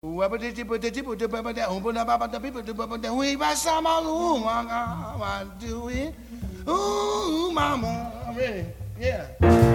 Ooh, mama, I'm ready. Yeah.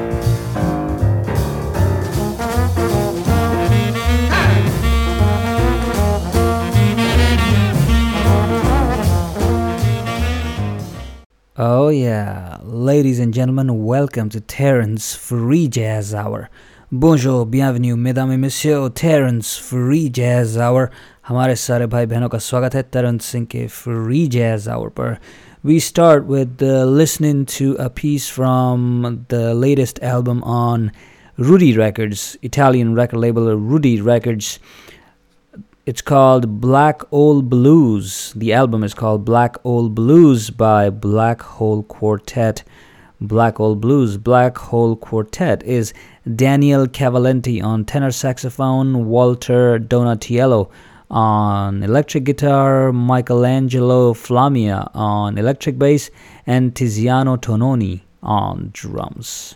Oh, yeah. Ladies and gentlemen, welcome to Terrence Free Jazz Hour. Bonjour, bienvenue, mesdames et messieurs, Terrence Free Jazz Hour. हमारे सारे भाई बहनों का स्वागत है तरंत सिंह के Free Jazz Hour पर. We start with listening to a piece from the latest album on Rudy Records, Italian record label Rudy Records. It's called Black Hole Blues. The album is called Black Hole Blues by Black Hole Quartet. Black Hole Blues. Black Hole Quartet is Daniel Cavalenti on tenor saxophone, Walter Donatiello on electric guitar, Michelangelo Flamia on electric bass, and Tiziano Tononi on drums.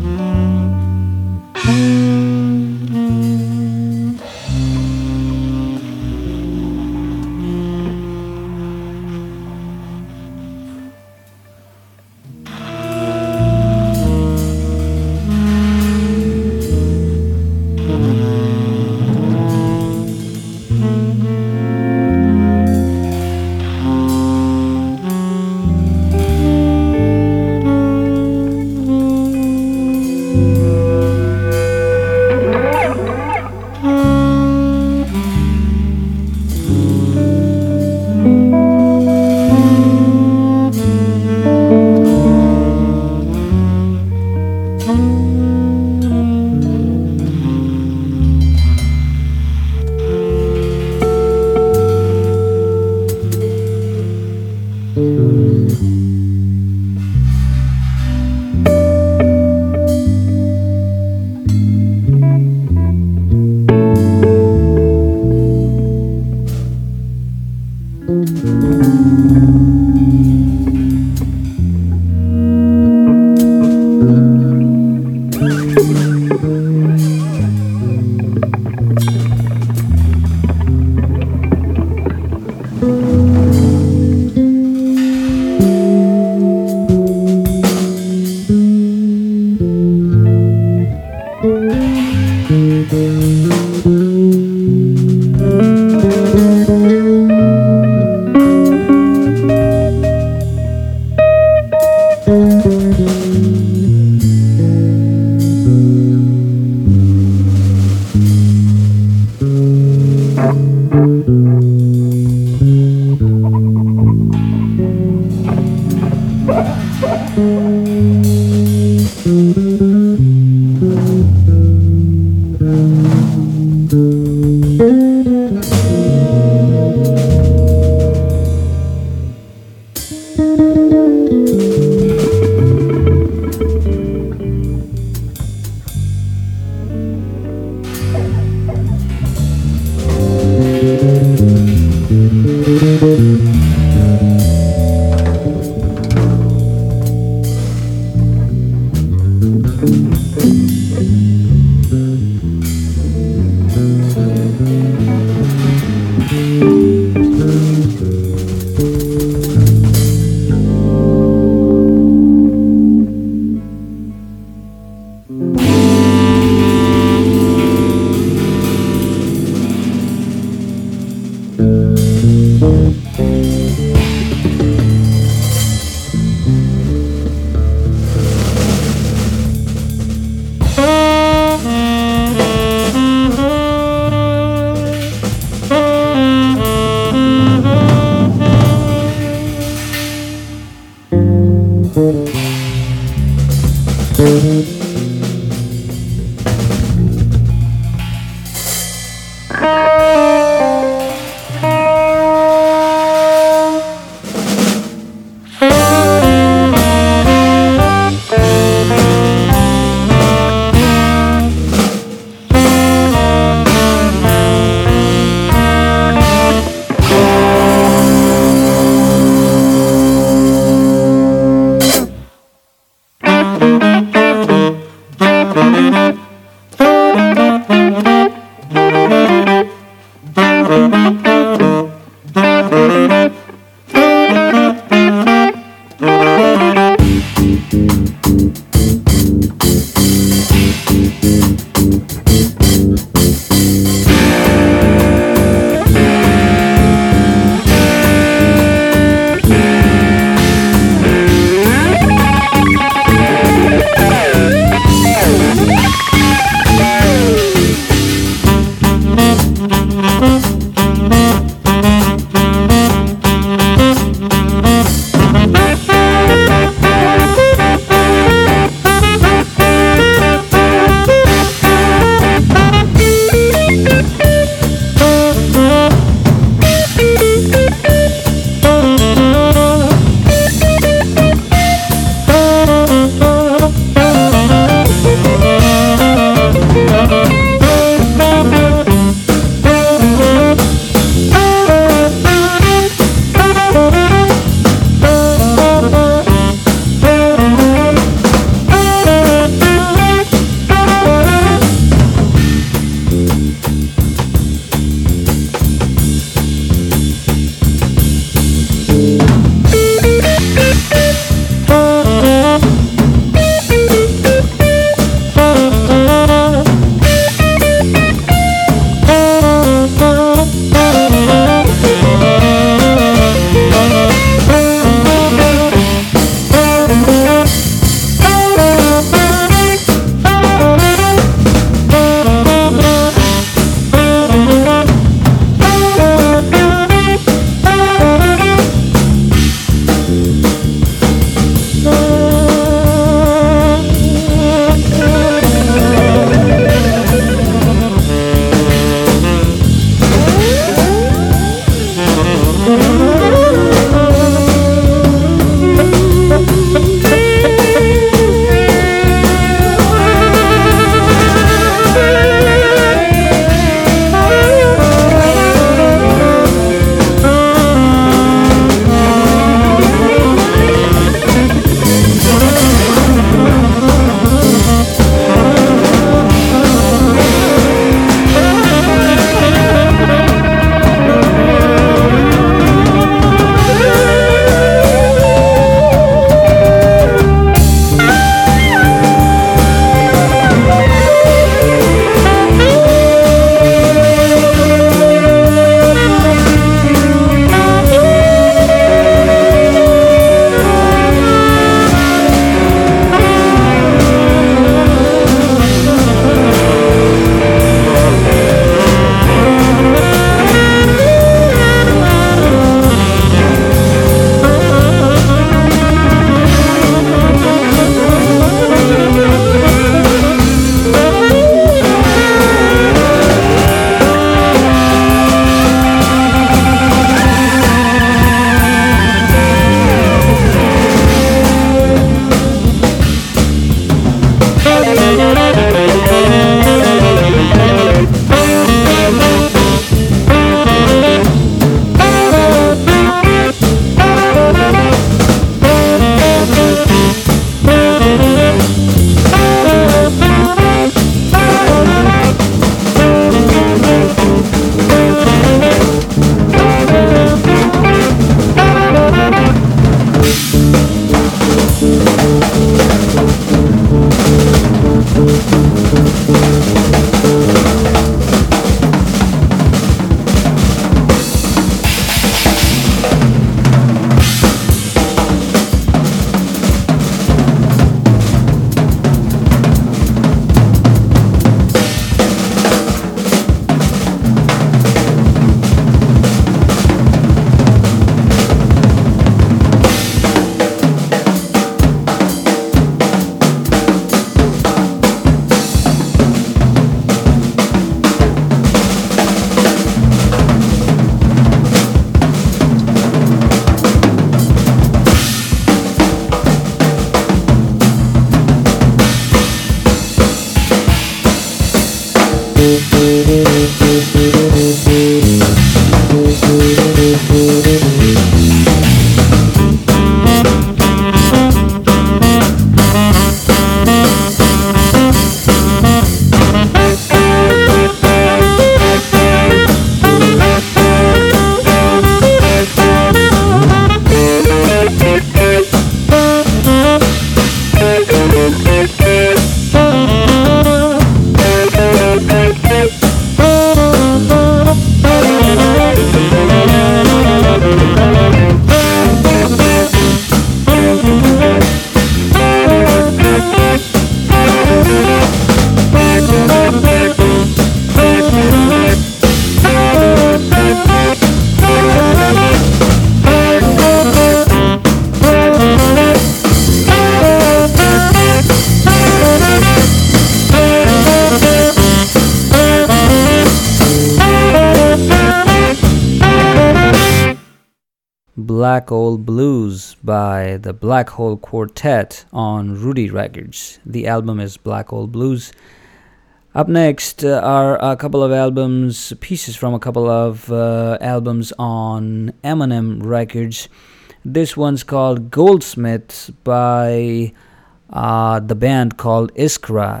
Black Hole Blues by the Black Hole Quartet on Rudy Records. The album is Black Hole Blues. Up next are a couple of pieces from a couple of albums on Eminem Records. This one's called Goldsmith by the band called Iskra.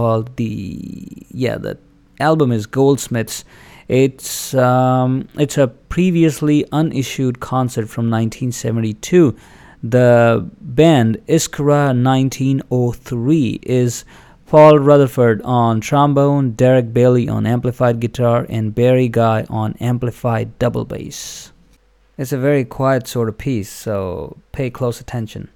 The album is Goldsmiths. It's a previously unissued concert from 1972. The band Iskra 1903 is Paul Rutherford on trombone, Derek Bailey on amplified guitar, and Barry Guy on amplified double bass. It's a very quiet sort of piece, so pay close attention.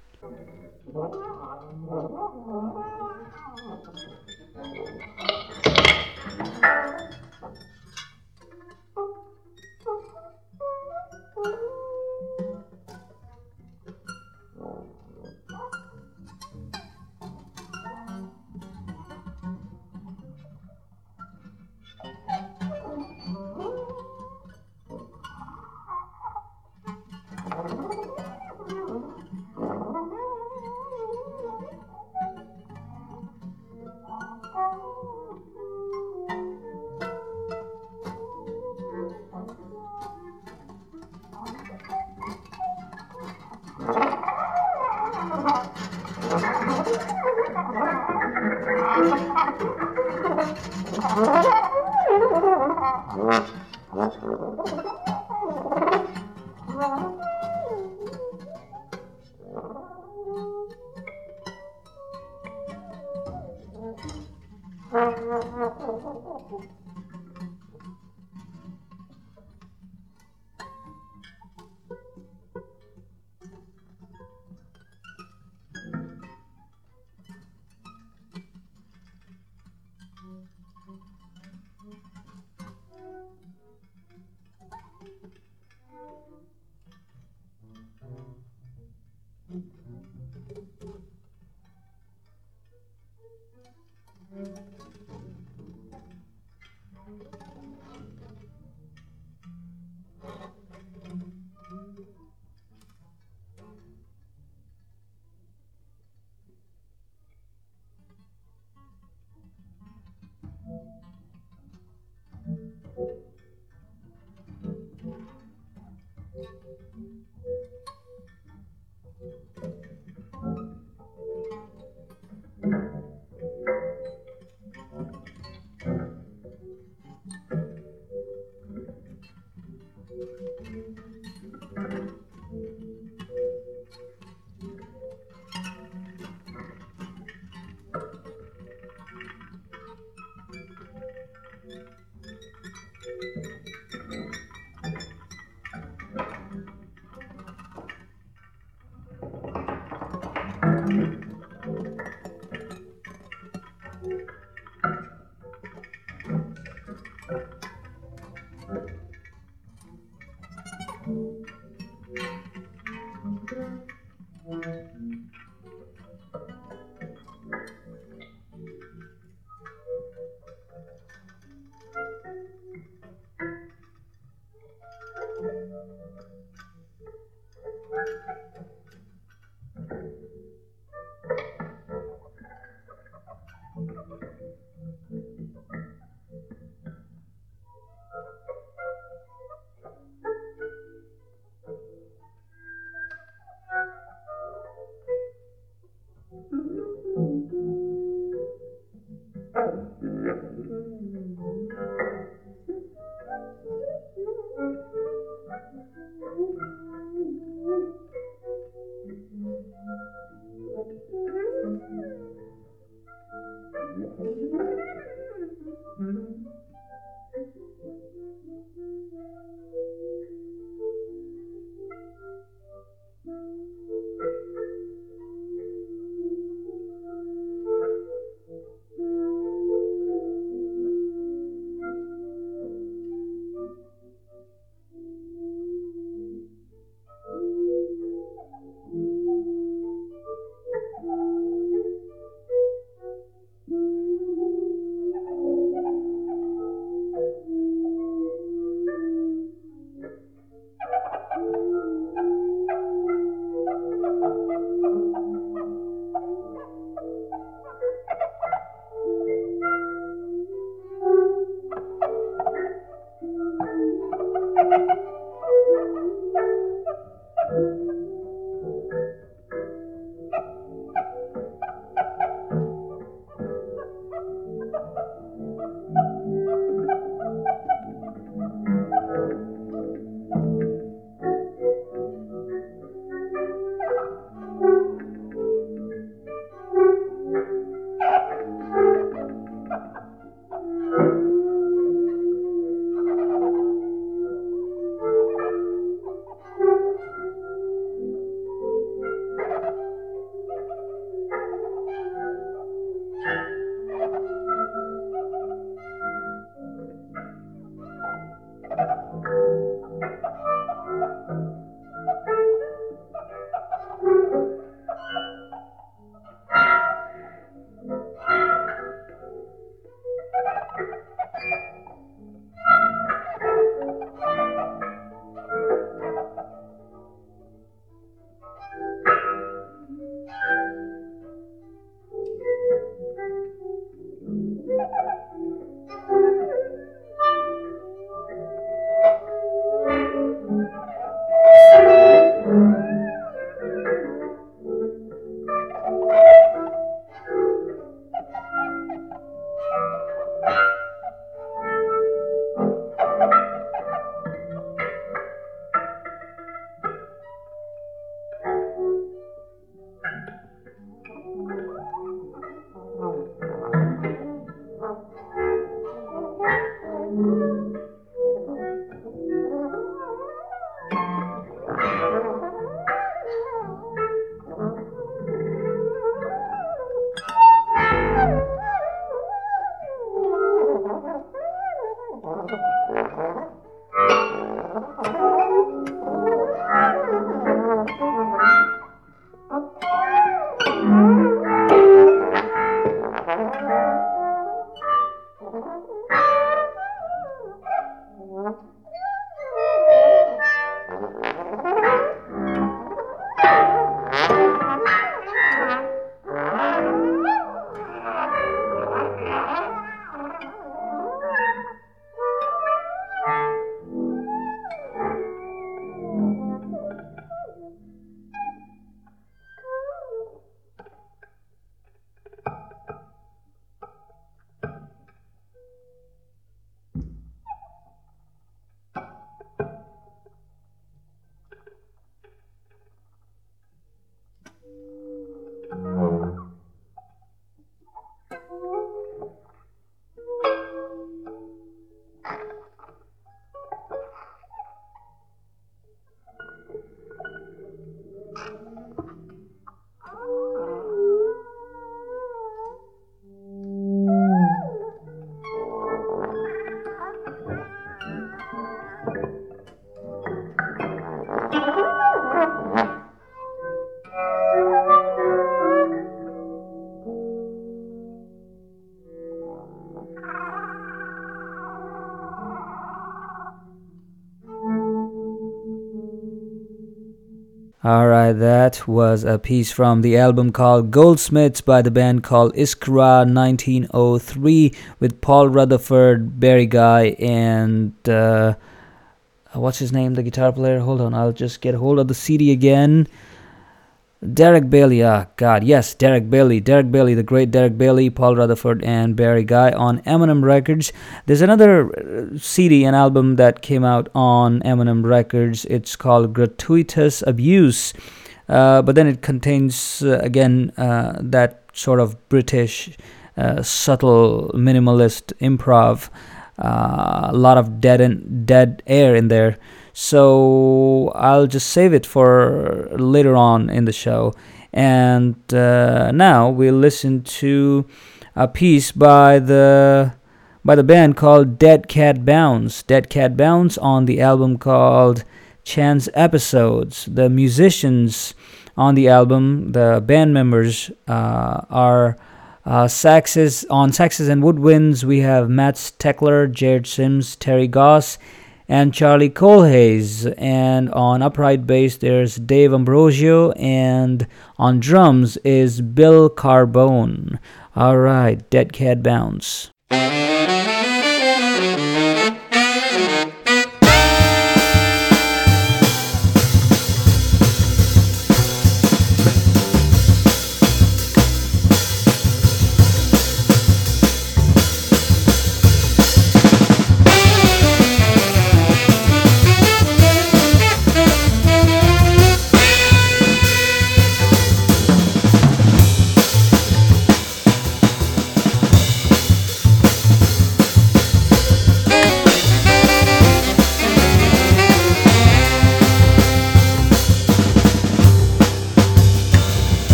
Alright, that was a piece from the album called Goldsmiths by the band called Iskra 1903 with Paul Rutherford, Barry Guy, and what's his name, the guitar player? Hold on, I'll just get hold of the CD again. Derek Bailey, God, yes, Derek Bailey, the great Derek Bailey, Paul Rutherford, and Barry Guy on Eminem Records. There's another CD, an album that came out on Eminem Records. It's called Gratuitous Abuse, but then it contains, again, that sort of British, subtle, minimalist improv, a lot of dead air in there. So I'll just save it for later on in the show. And now we'll listen to a piece by the band called Dead Cat Bounce. Dead Cat Bounce on the album called Chance Episodes. The musicians on the album, the band members, are saxes and woodwinds. We have Matt Steckler, Jared Sims, Terry Goss, and Charlie Colhays. And on upright bass there's Dave Ambrosio, and on drums is Bill Carbone. Alright, Dead Cat Bounce.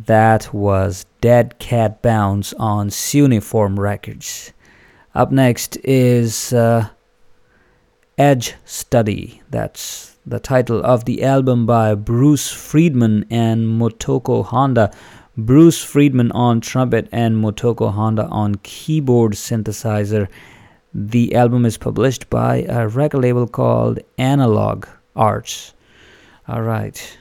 That was Dead Cat Bounce on Suniform Records. Up next is Edge Study. That's the title of the album by Bruce Friedman and Motoko Honda. Bruce Friedman on trumpet and Motoko Honda on keyboard synthesizer. The album is published by a record label called Analog Arts. All right.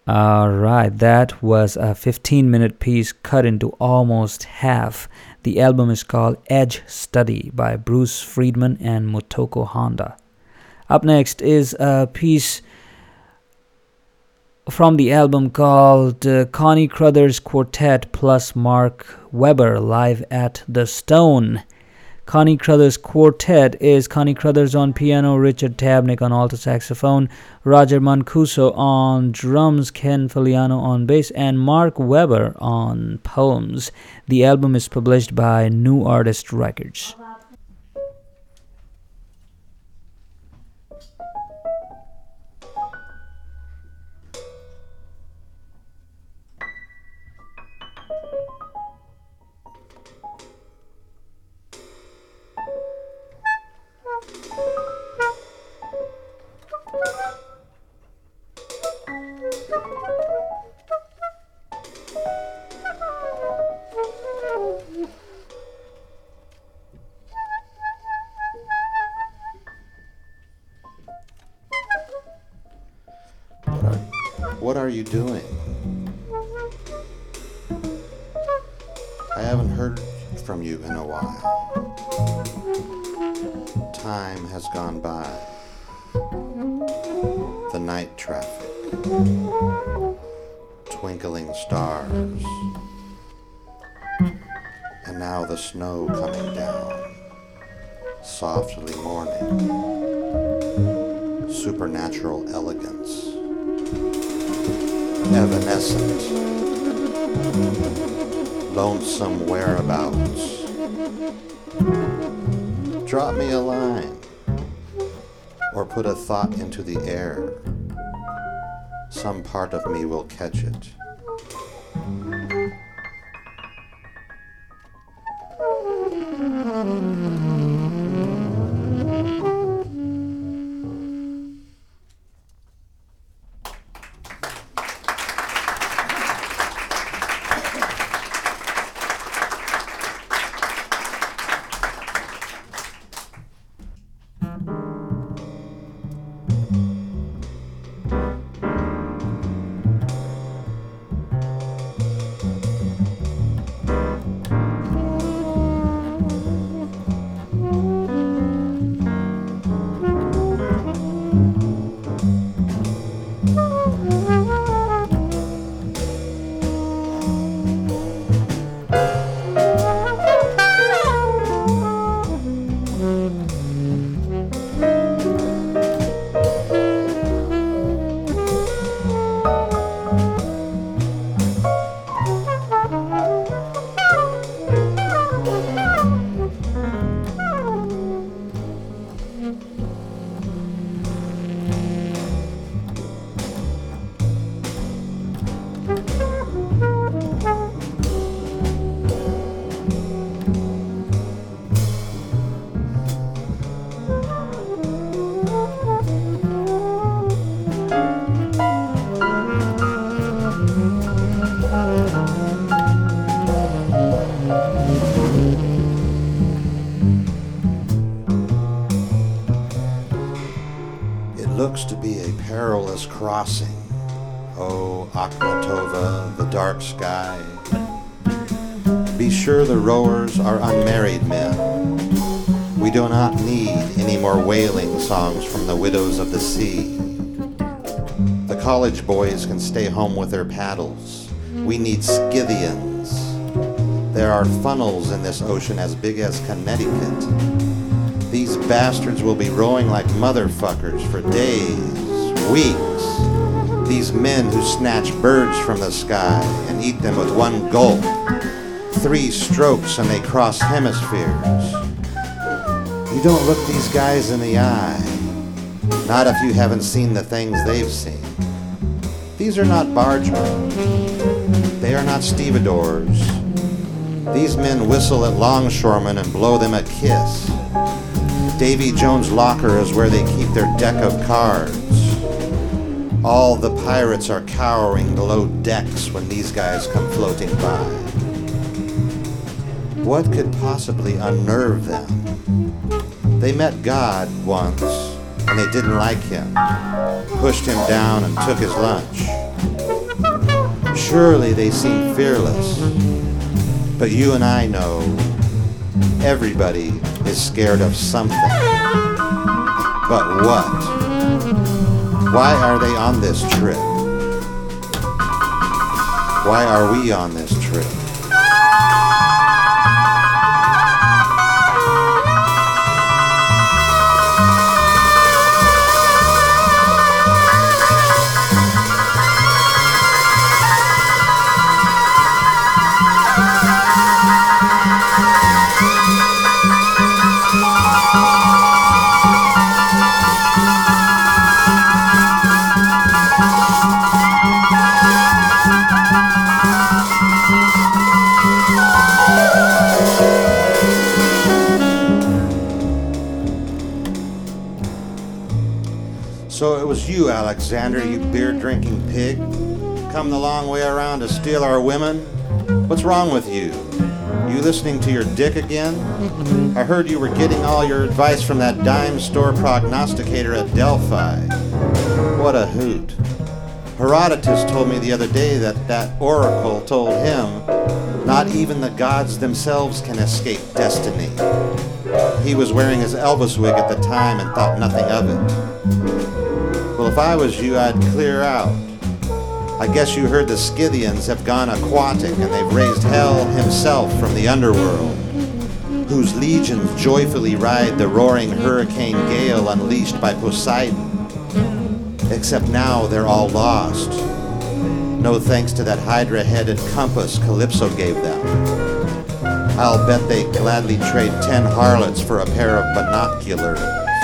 Alright, that was a 15-minute piece cut into almost half. The album is called Edge Study by Bruce Friedman and Motoko Honda. Up next is a piece from the album called Connie Crothers Quartet plus Mark Webber live at the Stone. Connie Crothers Quartet is Connie Crothers on piano, Richard Tabnick on alto saxophone, Roger Mancuso on drums, Ken Faliano on bass, and Mark Webber on poems. The album is published by New Artist Records. What are you doing? I haven't heard from you in a while. Time has gone by. The night traffic. Twinkling stars. And now the snow coming down. Softly mourning. Supernatural elegance. Evanescent, lonesome whereabouts. Drop me a line, or put a thought into the air. Some part of me will catch it. Looks to be a perilous crossing. Oh, Akhmatova, the dark sky. Be sure the rowers are unmarried men. We do not need any more wailing songs from the widows of the sea. The college boys can stay home with their paddles. We need Scythians. There are funnels in this ocean as big as Connecticut. These bastards will be rowing like motherfuckers for days, weeks. These men who snatch birds from the sky and eat them with one gulp. 3 strokes and they cross hemispheres. You don't look these guys in the eye. Not if you haven't seen the things they've seen. These are not bargemen. They are not stevedores. These men whistle at longshoremen and blow them a kiss. Davy Jones' locker is where they keep their deck of cards. All the pirates are cowering below decks when these guys come floating by. What could possibly unnerve them? They met God once, and they didn't like him. Pushed him down and took his lunch. Surely they seem fearless. But you and I know everybody is scared of something. But what? Why are they on this trip? Why are we on this trip? So it was you, Alexander, you beer-drinking pig. Come the long way around to steal our women? What's wrong with you? You listening to your dick again? I heard you were getting all your advice from that dime store prognosticator at Delphi. What a hoot. Herodotus told me the other day that oracle told him not even the gods themselves can escape destiny. He was wearing his Elvis wig at the time and thought nothing of it. Well, if I was you, I'd clear out. I guess you heard the Scythians have gone aquatic and they've raised Hell himself from the underworld, whose legions joyfully ride the roaring hurricane gale unleashed by Poseidon. Except now they're all lost. No thanks to that hydra-headed compass Calypso gave them. I'll bet they'd gladly trade 10 harlots for a pair of binoculars.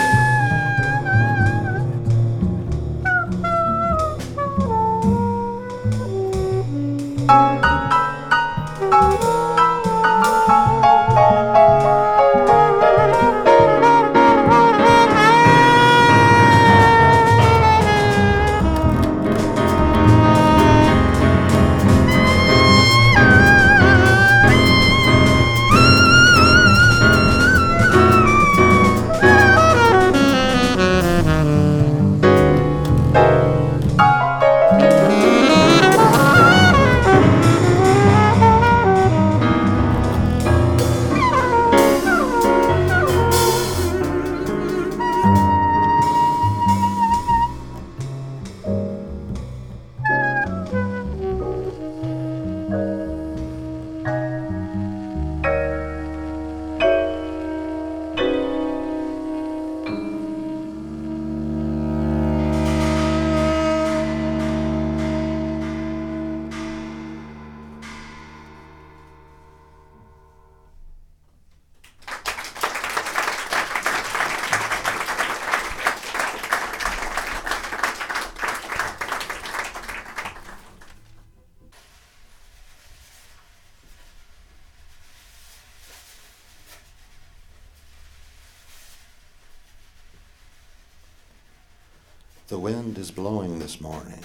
The wind is blowing this morning.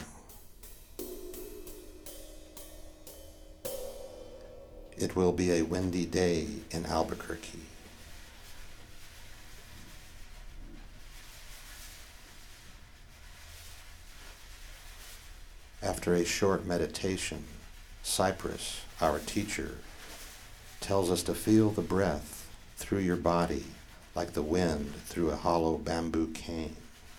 It will be a windy day in Albuquerque. After a short meditation, Cypress, our teacher, tells us to feel the breath through your body like the wind through a hollow bamboo cane.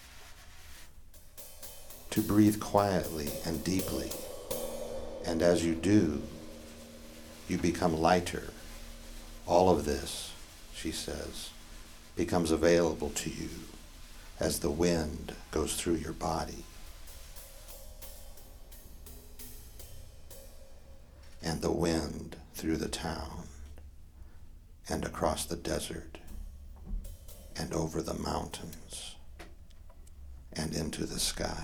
To breathe quietly and deeply, and as you do, you become lighter. All of this, she says, becomes available to you as the wind goes through your body. And the wind through the town, and across the desert, and over the mountains, and into the sky.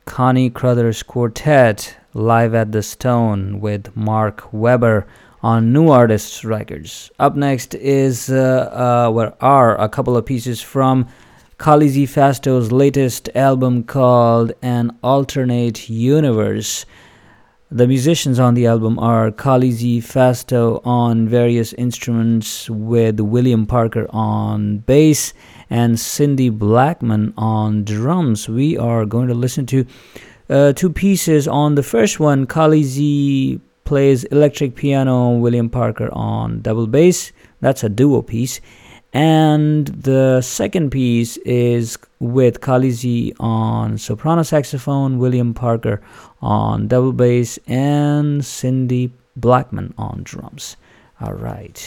Connie Crothers Quartet live at the Stone with Mark Webber on New Artists Records. Up next is a couple of pieces from Khaleesi Fasto's latest album called An Alternate Universe. The musicians on the album are Khaleesi Fasto on various instruments with William Parker on bass and Cindy Blackman on drums. We are going to listen to two pieces. On the first one, Khaleesi plays electric piano, William Parker on double bass. That's a duo piece. And the second piece is with Khaleesi on soprano saxophone, William Parker on double bass, and Cindy Blackman on drums. All right.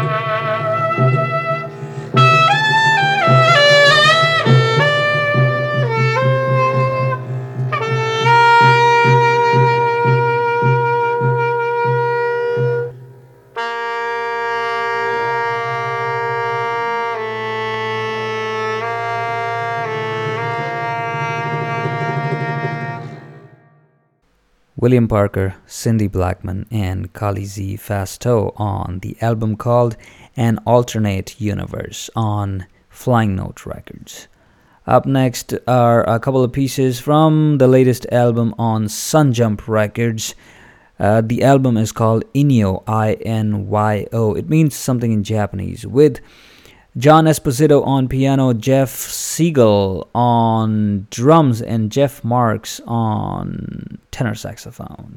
William Parker, Cindy Blackman, and Kali Z Fasto on the album called An Alternate Universe on Flying Note Records. Up next are a couple of pieces from the latest album on Sunjump Records. The album is called Inyo, I-N-Y-O. It means something in Japanese, with John Esposito on piano, Jeff Siegel on drums, and Jeff Marks on tenor saxophone.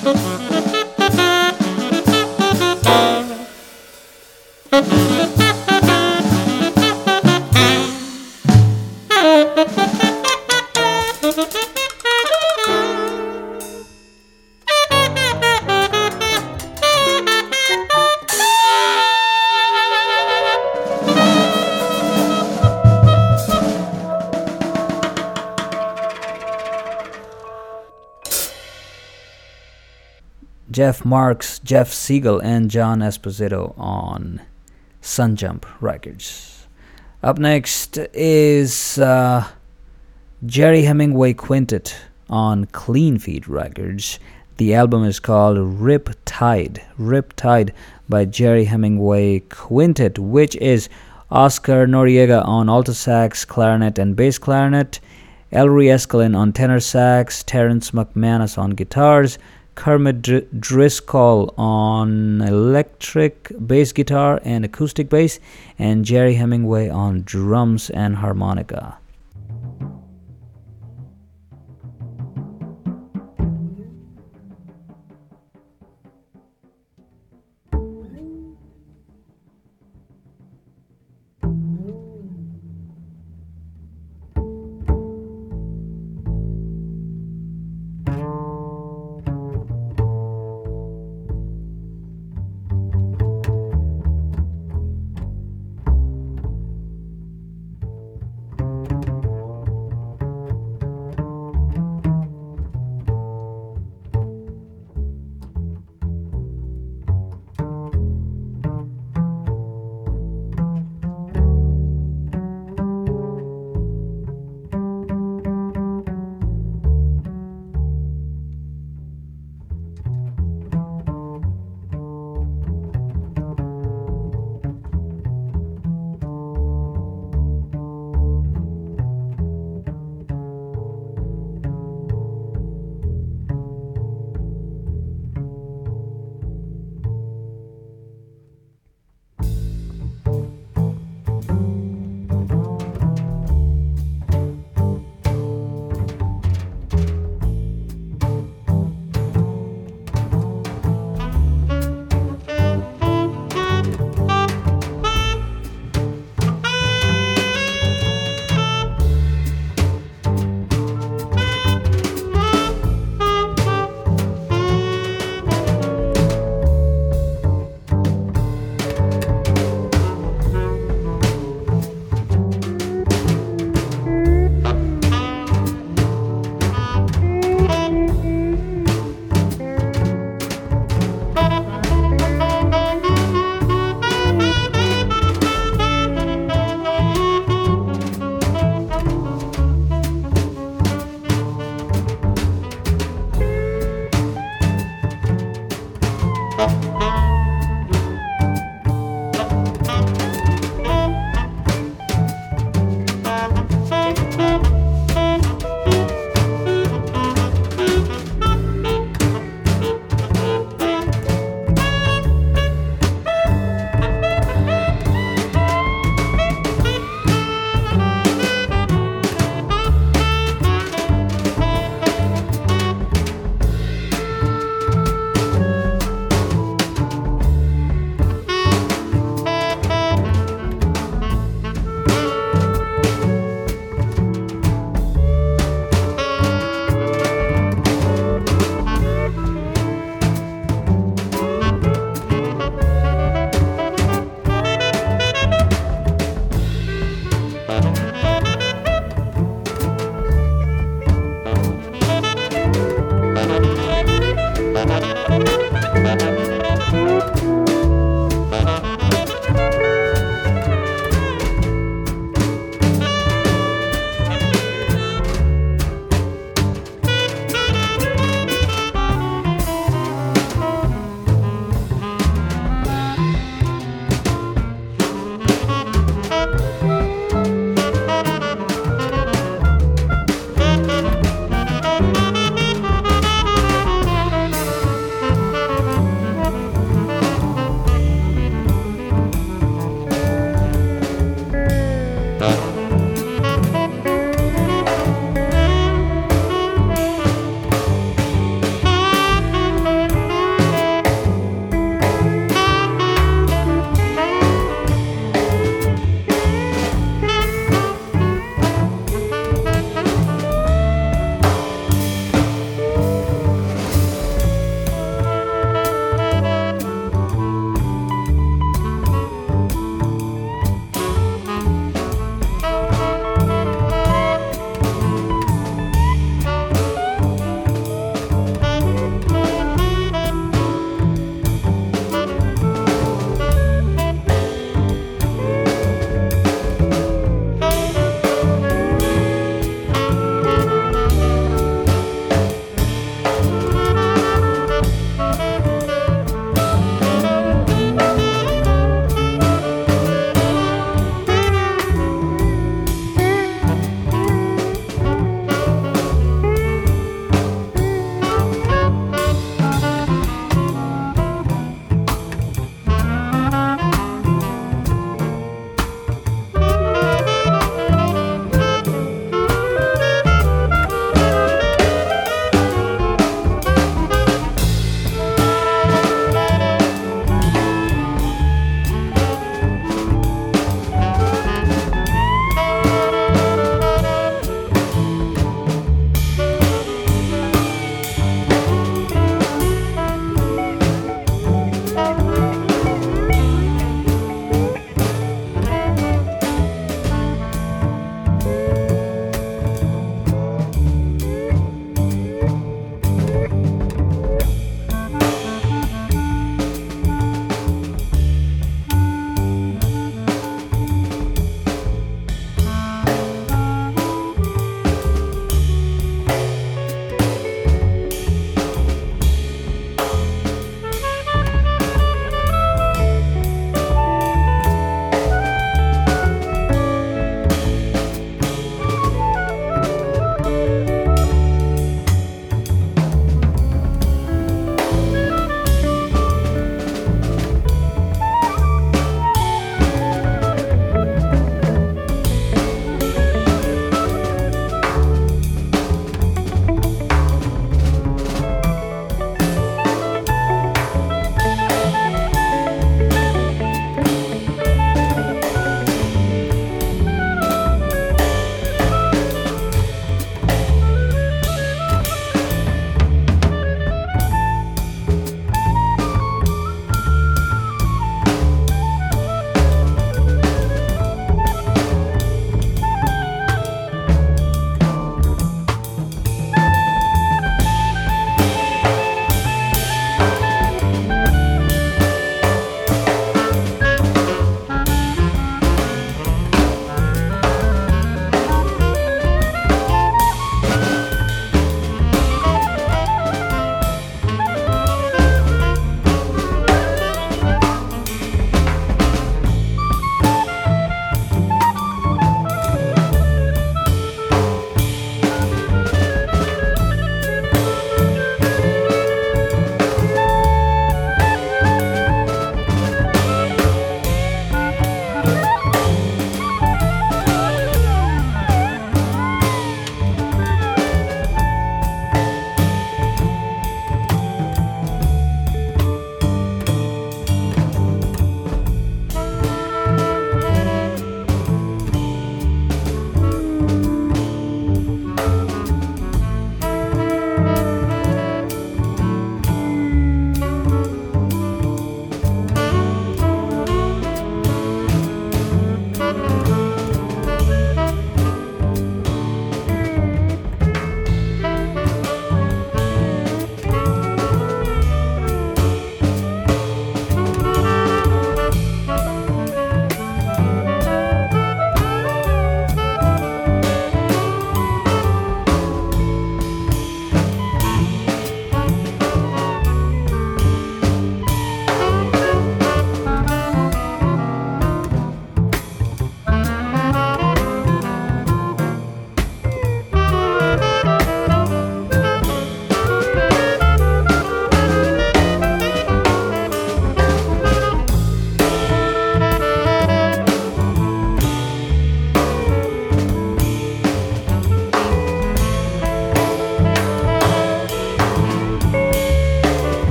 Jeff Marks, Jeff Siegel, and John Esposito on Sunjump Records. Up next is Jerry Hemingway Quintet on Clean Feet Records. The album is called Rip Tide by Jerry Hemingway Quintet, which is Oscar Noriega on alto sax, clarinet, and bass clarinet, Ellery Eskelin on tenor sax, Terrence McManus on guitars, Kermit Driscoll on electric bass guitar and acoustic bass, and Jerry Hemingway on drums and harmonica.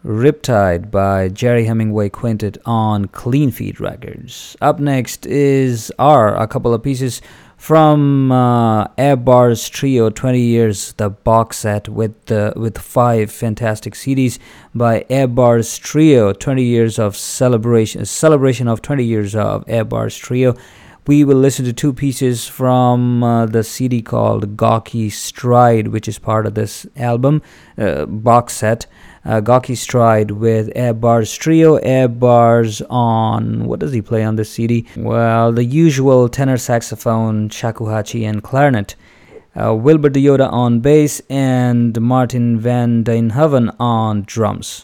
Riptide by Jerry Hemingway Quintet on Clean Feet Records. Up next are a couple of pieces from Air Bars Trio 20 Years, the box set with 5 fantastic CDs by Air Bars Trio, 20 years of celebration of 20 years of Air Bars Trio. We will listen to 2 pieces from the CD called Gawky Stride, which is part of this album box set. Gawky Stride with Air Bars Trio. Air Bars on, what does he play on this CD? Well, the usual tenor saxophone, shakuhachi, and clarinet. Wilbur DeYoda on bass and Martin Van Dijnhoven on drums.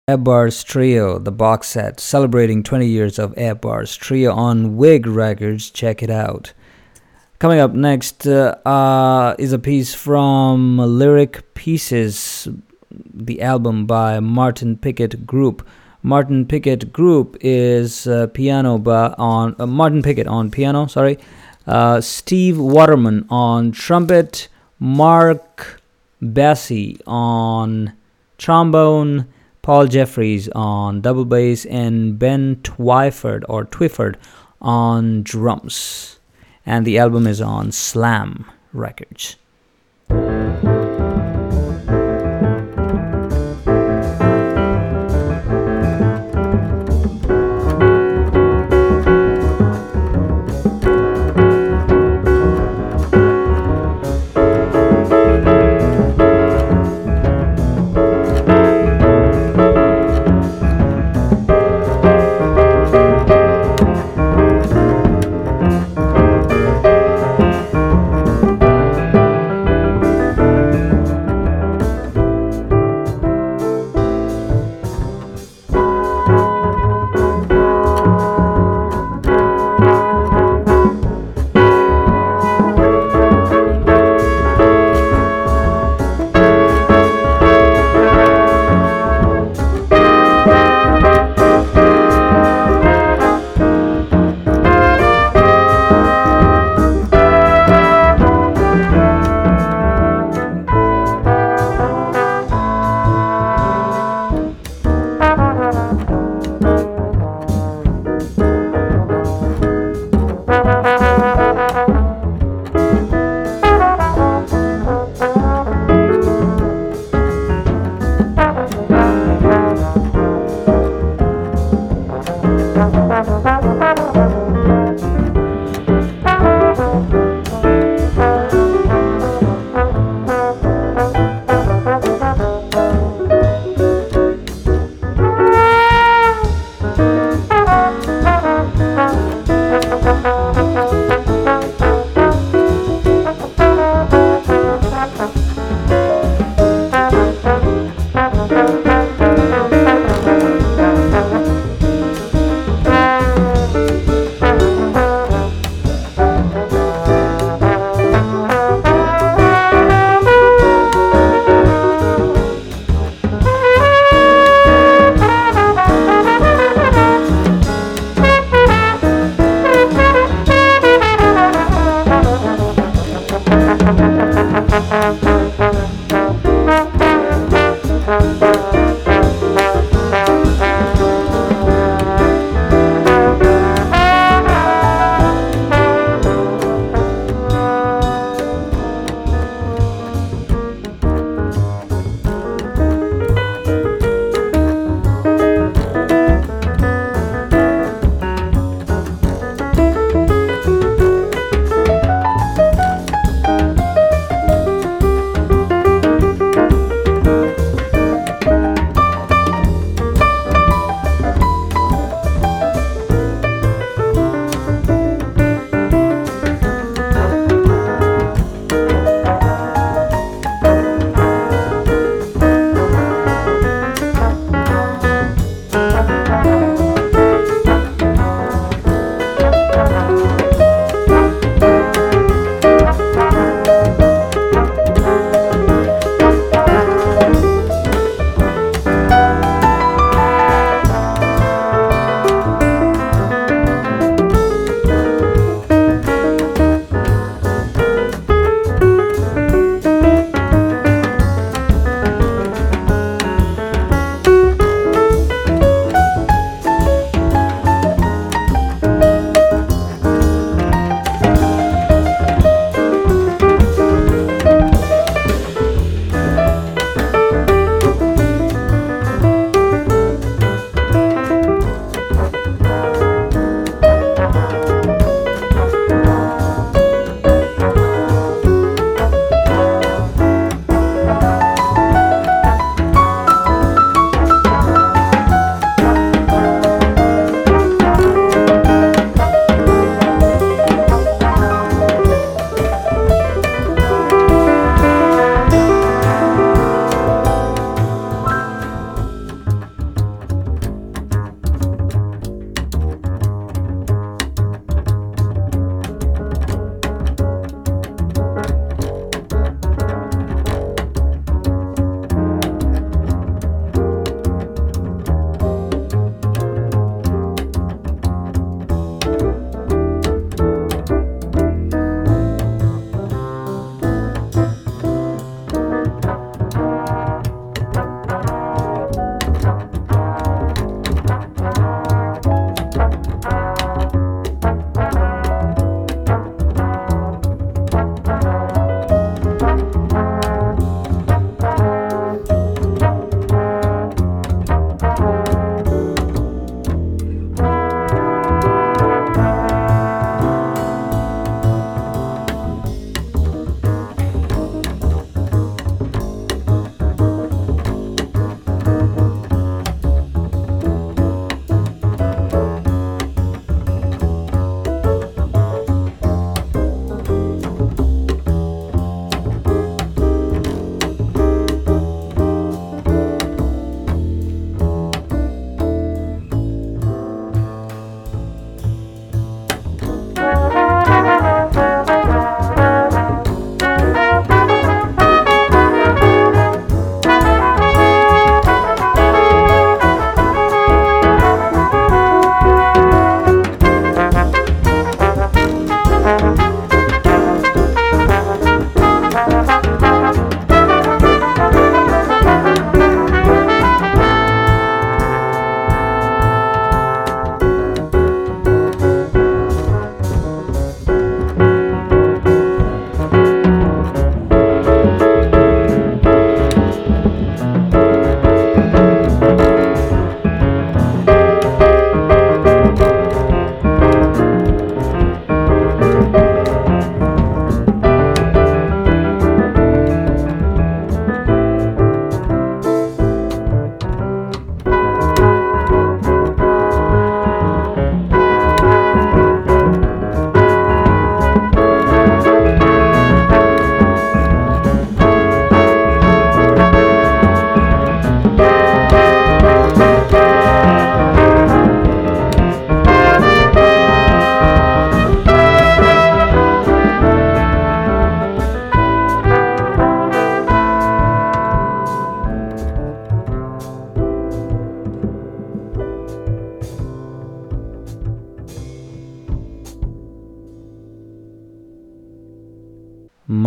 Bars Trio, the box set, celebrating 20 years of Bars Trio on Wig Records. Check it out. Coming up next is a piece from Lyric Pieces, the album by Martin Pickett Group. Martin Pickett Group is Martin Pickett on piano, Steve Waterman on trumpet, Mark Bassey on trombone, Paul Jeffries on double bass, and Ben Twyford on drums. And the album is on Slam Records.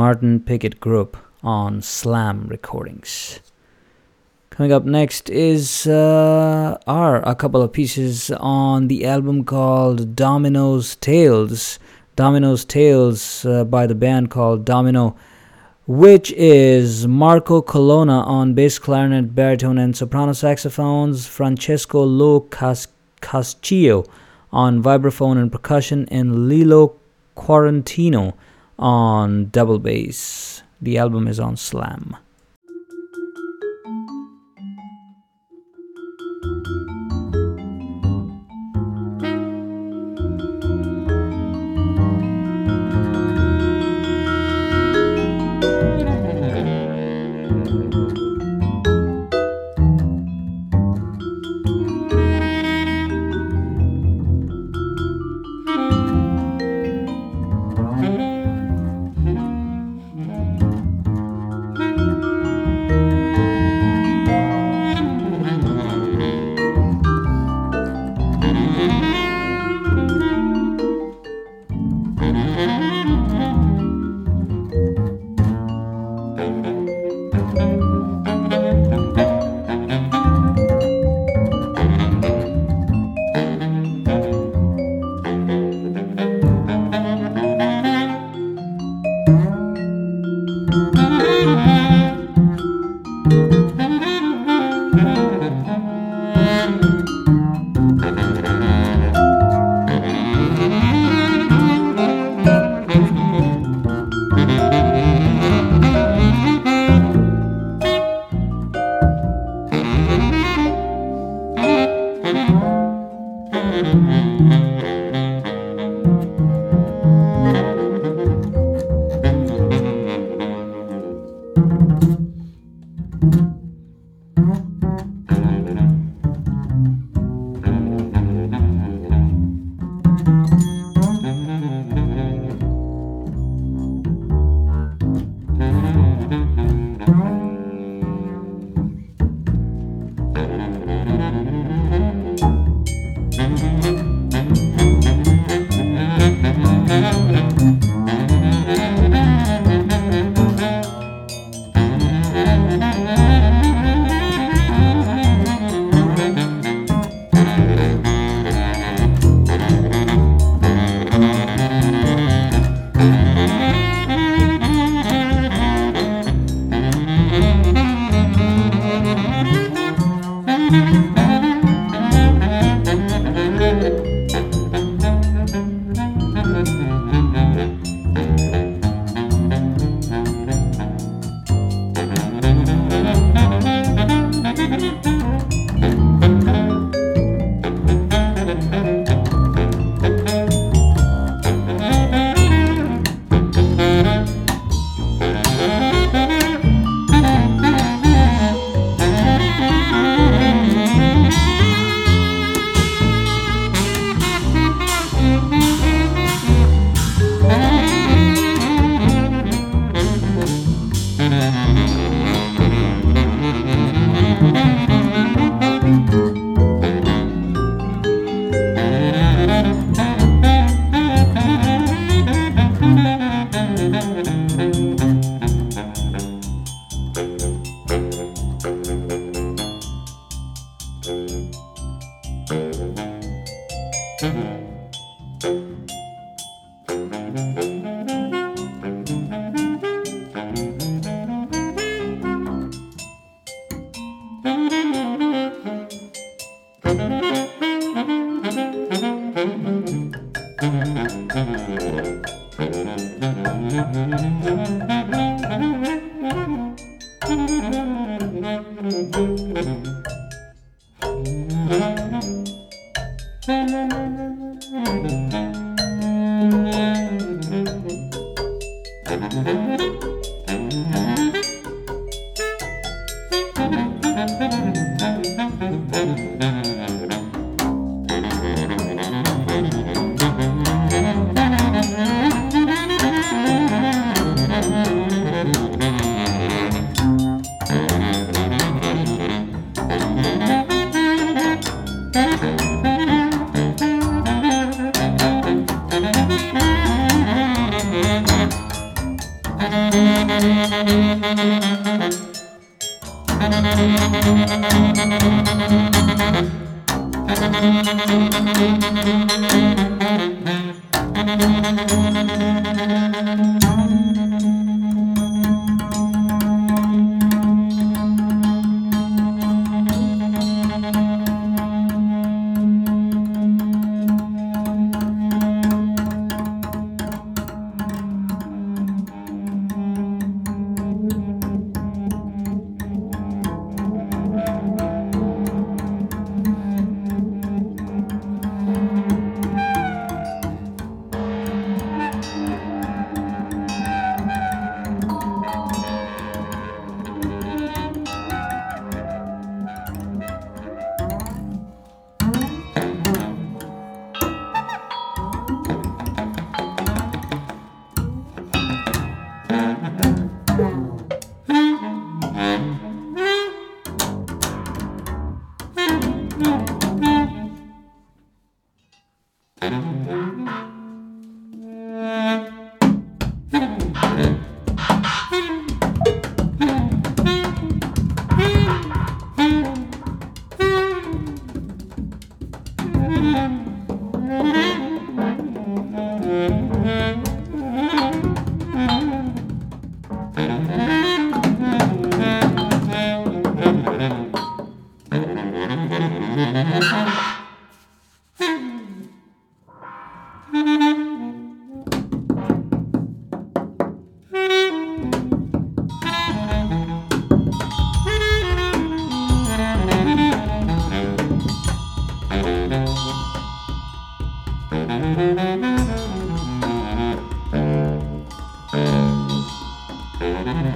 Martin Pickett Group on Slam Recordings. Coming up next is are a couple of pieces on the album called Domino's Tales. Domino's Tales by the band called Domino, which is Marco Colonna on bass, clarinet, baritone, and soprano saxophones, Francesco Lo Cascio on vibraphone and percussion, and Lilo Quarantino on double bass. The album is on Slam.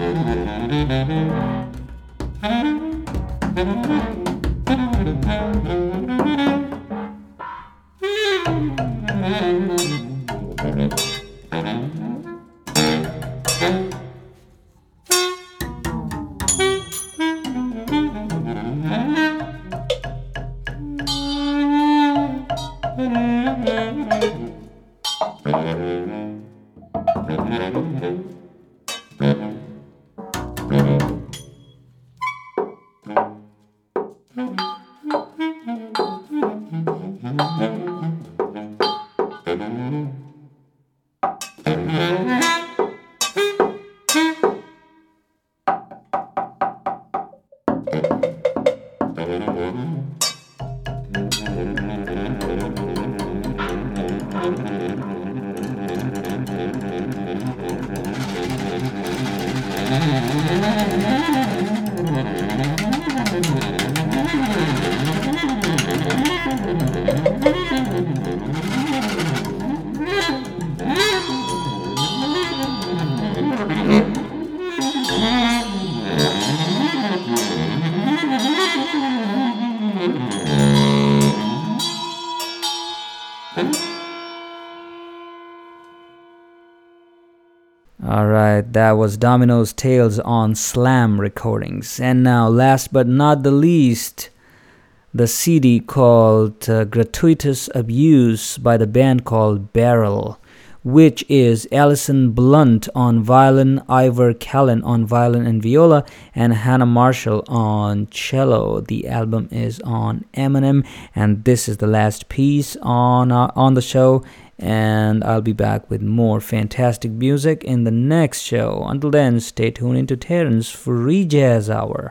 Alright, that was Domino's Tales on Slam Recordings. And now, last but not the least, the CD called Gratuitous Abuse by the band called Barrel, which is Alison Blunt on violin, Ivor Callan on violin and viola, and Hannah Marshall on cello. The album is on Eminem, and this is the last piece on the show. And I'll be back with more fantastic music in the next show. Until then, stay tuned into Terrence Free Jazz Hour.